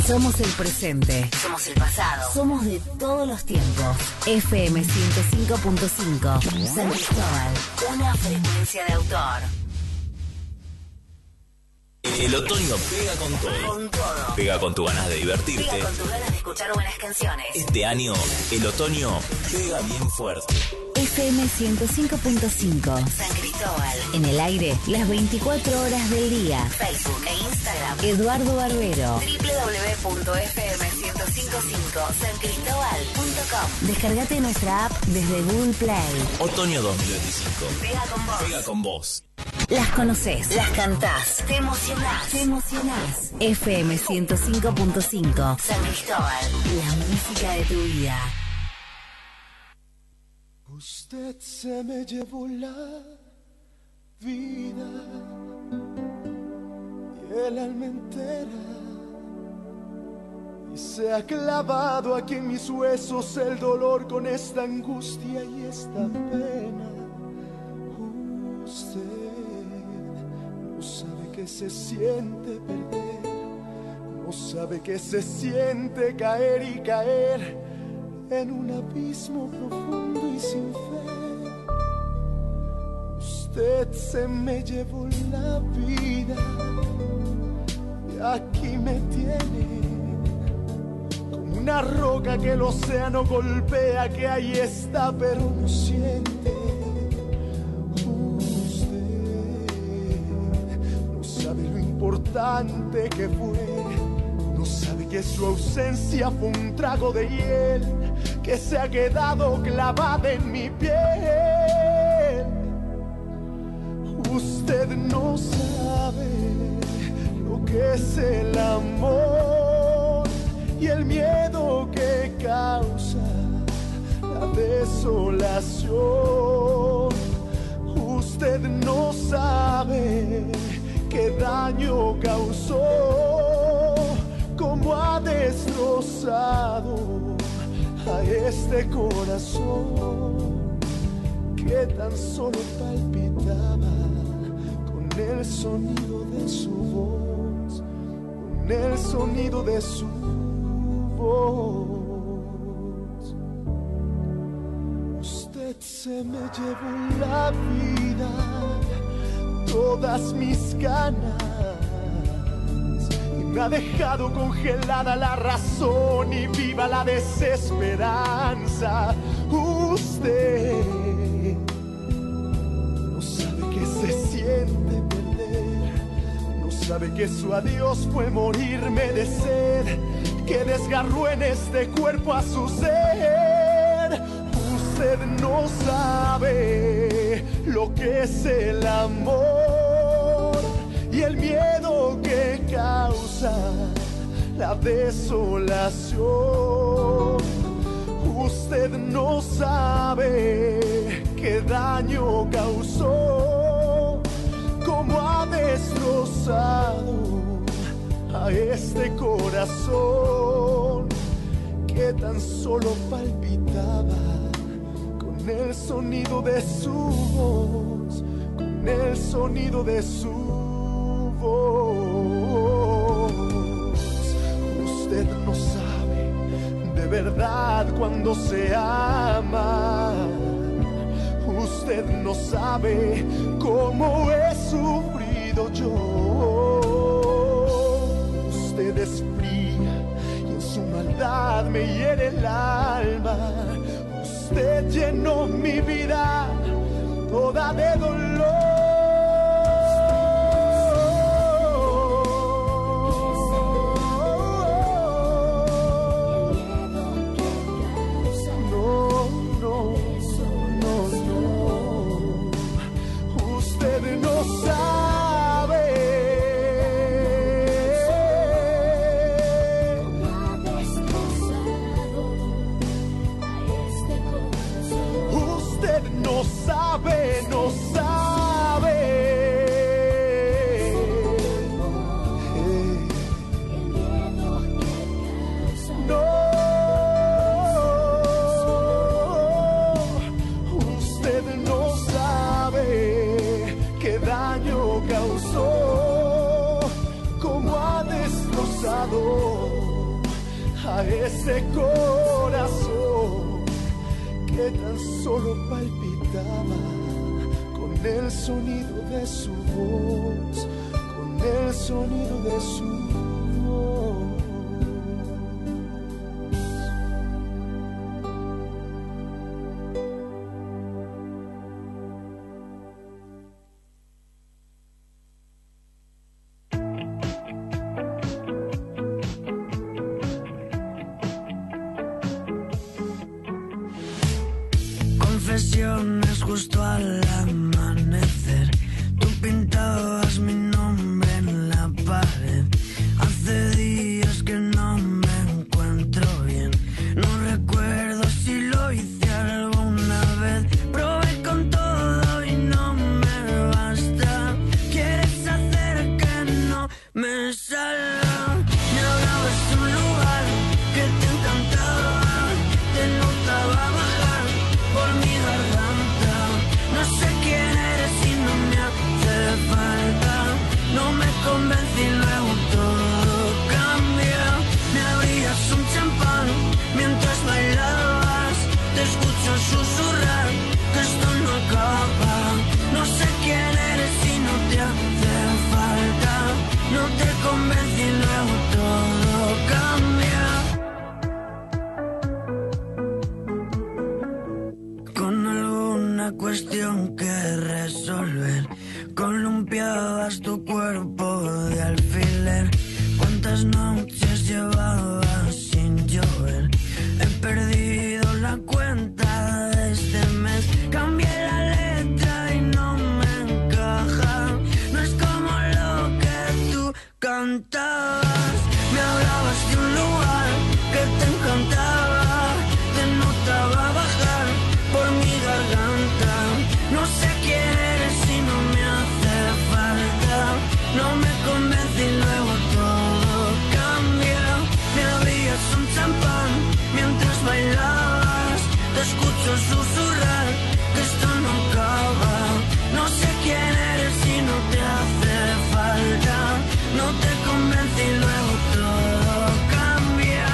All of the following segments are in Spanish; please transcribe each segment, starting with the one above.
Somos el presente. Somos el pasado. Somos de todos los tiempos. FM 105.5. San Cristóbal. Una frecuencia de autor. El otoño pega con todo. Con todo. Pega con tu ganas de divertirte. Pega con tus ganas de escuchar buenas canciones. Este año, el otoño pega bien fuerte. FM 105.5. San Cristóbal. En el aire, las 24 horas del día. Facebook e Instagram. Eduardo Barbero. www.fm1055sancristóbal.com. Descargate nuestra app desde Google Play. Otoño 2025. Pega con vos. Pega con vos. Las conocés, las cantás, te emocionás. Te emocionás. FM 105.5. San Cristóbal. La música de tu vida. Usted se me llevó la vida y el alma entera, y se ha clavado aquí en mis huesos el dolor con esta angustia y esta pena. Usted no sabe que se siente perder, no sabe que se siente caer y caer en un abismo profundo y sin fe. Usted se me llevó la vida y aquí me tiene como una roca que el océano golpea, que ahí está pero no siente. Usted no sabe lo importante que fue, no sabe que su ausencia fue un trago de hiel que se ha quedado clavada en mi piel. Usted no sabe lo que es el amor y el miedo que causa la desolación. Usted no sabe qué daño causó, cómo ha destrozado a este corazón que tan solo palpitaba con el sonido de su voz, con el sonido de su voz. Usted se me llevó la vida, todas mis ganas, me ha dejado congelada la razón y viva la desesperanza. Usted no sabe que se siente perder, no sabe que su adiós fue morirme de sed, que desgarró en este cuerpo a su ser. Usted no sabe lo que es el amor y el miedo que causa la desolación. Usted no sabe qué daño causó, cómo ha destrozado a este corazón que tan solo palpitaba con el sonido de su voz, con el sonido de su voz. Usted no sabe de verdad cuando se ama. Usted no sabe cómo he sufrido yo. Usted es fría y en su maldad me hiere el alma. Usted llenó mi vida toda de dolor. No sabe. No, usted no sabe qué daño causó, cómo ha destrozado ese corazón que tan solo palpitaba con el sonido de su voz, con el sonido de su voz. Confesiones justo al amanecer. Tú pintabas mi nombre en la pared. Hace días que no me encuentro bien. No recuerdo si lo hice alguna vez. Probé con todo y no me basta. Quieres hacer que no me salga. Me hablabas de un lugar que te encantaba. Te notaba bajar por mi garganta. No sé quién eres y no me hace falta. No me convence y luego todo cambia. Me abrías un champán mientras bailabas. Te escucho susurrar que esto no acaba. No sé quién eres y no te hace falta. No te convence y luego todo cambia. Con alguna cuestión que resolver, columpiabas tu cuerpo de alfiler. ¿Cuántas noches llevabas sin llover? He perdido la cuenta de este mes. Cambié la letra y no me encaja. No es como lo que tú cantabas. Me hablabas de un lugar que te encantaba. Te notaba bajar por mi garganta. No sé quién eres y no me hace falta. No me convence y luego todo cambia. Me abrías un champán mientras bailabas. Te escucho susurrar que esto no acaba. No sé quién eres y no te hace falta. No te convence y luego todo cambia.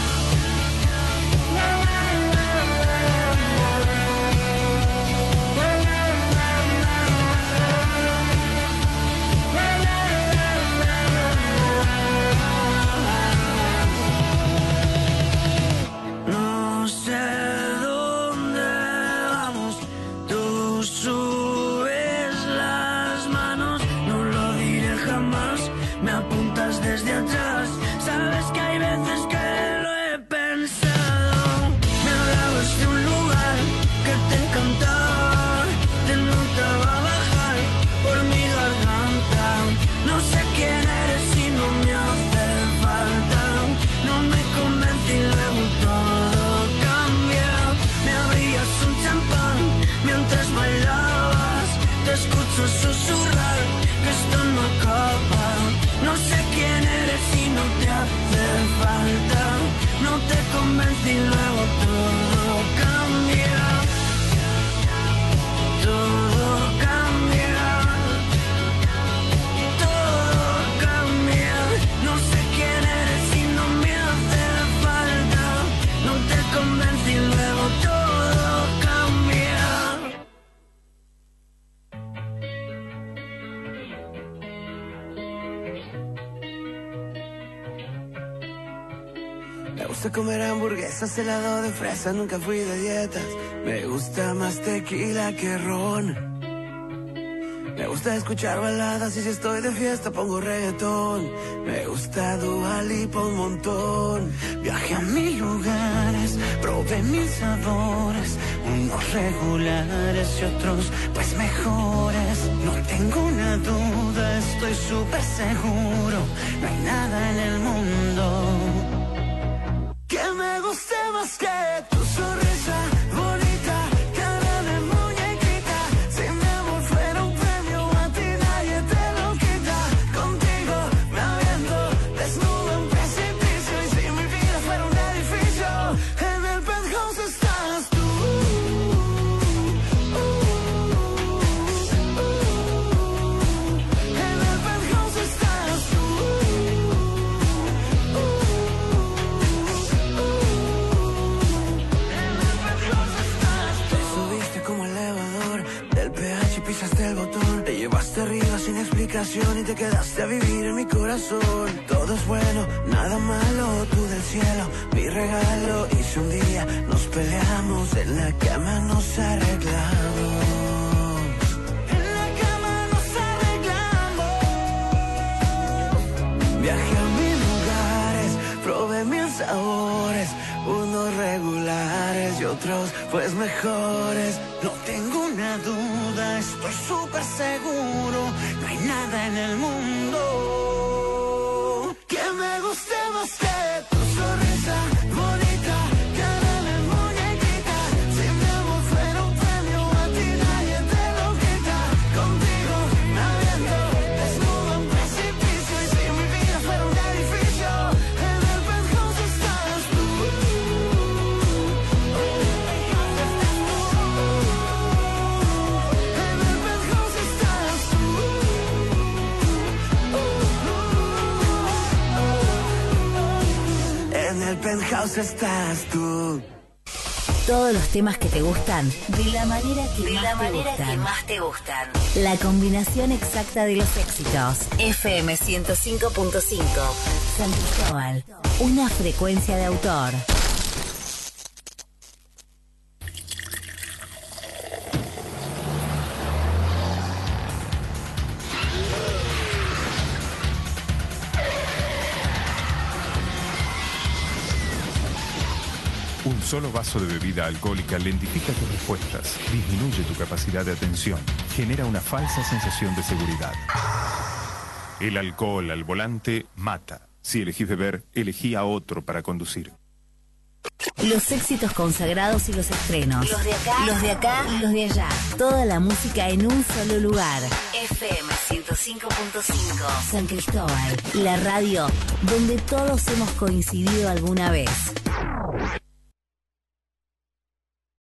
No sé dónde vamos, tú subes las manos, no lo diré jamás, me apuntas desde atrás, sabes que hay veces que lo he pensado. Me hablabas de un lugar que te encantaba, te notaba bajar por mi garganta. No sé quién eres y no me hace falta. No me convence y luego todo cambia. Me abrías un champán mientras bailabas. Te escucho susurrar que esto no acaba. No sé quién eres y no te hace falta. No te convence y luego todo cambia. Todo cambia. Todo cambia. No sé quién eres y no me hace falta. No te convence y luego todo cambia. Me gusta comer hamburguesas, helado de fresa, nunca fui de dietas. Me gusta más tequila que ron. Me gusta escuchar baladas y si estoy de fiesta pongo reggaetón. Me gusta Dua Lipa un montón. Viajé a 1000 lugares, probé 1000 sabores, unos regulares y otros pues mejores. No tengo una duda, estoy súper seguro, no hay nada en el mundo Que me guste más que tu sonrisa bonita, cara de muñequita. Si mi amor fuera un premio, a ti nadie te lo quita. Contigo me aviento desnudo en precipicio. Y si mi vida fuera un edificio, en el penthouse estás tú. En el penthouse estás tú. relación y te quedaste a vivir en mi corazón. Todo es bueno, nada malo, tú del cielo, mi regalo. Y si un día nos peleamos, en la cama nos arreglamos. En la cama nos arreglamos. Viajé a mil lugares, probé mil sabores, unos regulares y otros pues mejores. No tengo una duda, estoy súper seguro, no hay nada en el mundo que me guste más que tu sonrisa bonita, cara de muñequita. Si mi amor fuera un premio, a ti nadie te lo quita. Contigo me aviento desnudo en precipicio, y si mi vida fuera un edificio, en el penthouse estás tú. En el penthouse estás tú. Todos los temas que te gustan, de la manera que más te gustan. La combinación exacta de los éxitos. FM 105.5. San Cristóbal. Una frecuencia de autor. Un solo vaso de bebida alcohólica lentifica tus respuestas, disminuye tu capacidad de atención, genera una falsa sensación de seguridad. El alcohol al volante mata. Si elegís beber, elegí a otro para conducir. Los éxitos consagrados y los estrenos. Los de acá y los de allá. Toda la música en un solo lugar. FM 105.5. San Cristóbal. La radio donde todos hemos coincidido alguna vez.